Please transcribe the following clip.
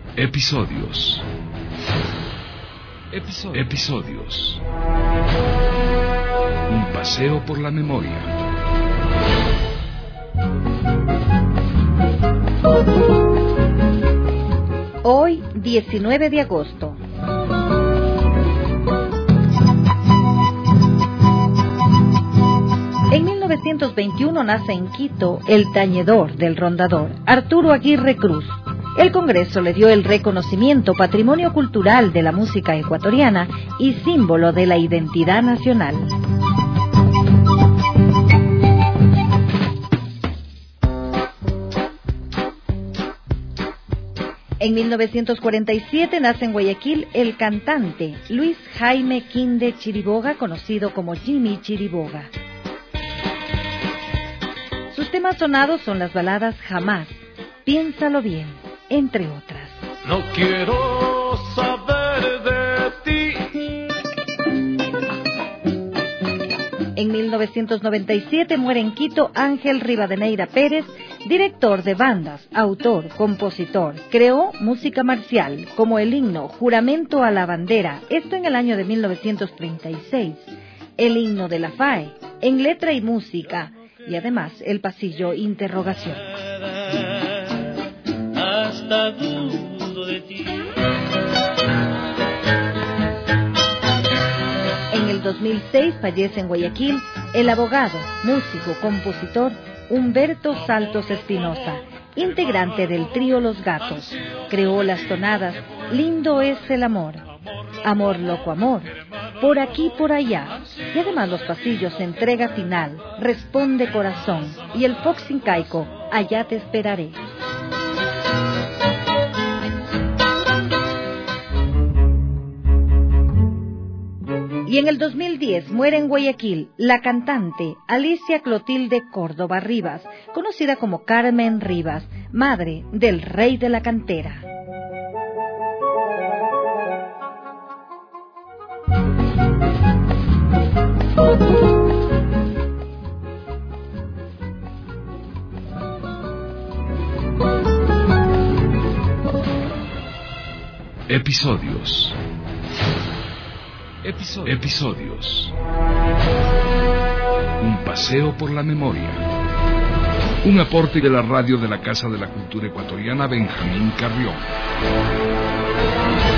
Episodios. Un paseo por la memoria. Hoy, 19 de agosto. En 1921 nace en Quito el tañedor del rondador, Arturo Aguirre Cruz. El Congreso le dio el reconocimiento Patrimonio Cultural de la Música Ecuatoriana y símbolo de la identidad nacional. En 1947 nace en Guayaquil el cantante Luis Jaime Quinde Chiriboga, conocido como Jimmy Chiriboga. Sus temas sonados son las baladas Jamás, Piénsalo bien, entre otras. No quiero saber de ti. En 1997 muere en Quito Ángel Rivadeneira Pérez, director de bandas, autor, compositor. Creó música marcial, como el himno Juramento a la Bandera, esto en el año de 1936, el himno de la FAE, en letra y música, y además el pasillo Interrogación. Hasta dudo de ti. En el 2006 fallece en Guayaquil el abogado, músico, compositor Humberto Saltos Espinosa, integrante del trío Los Gatos. Creó las tonadas Lindo es el amor, Amor loco amor, Por aquí por allá, y además los pasillos Entrega final, Responde corazón y el Fox incaico Allá te esperaré. Y en el 2010 muere en Guayaquil la cantante Alicia Clotilde Córdoba Rivas, conocida como Carmen Rivas, madre del rey de la cantera. Episodios. Un paseo por la memoria. Un aporte de la radio de la Casa de la Cultura Ecuatoriana Benjamín Carrión.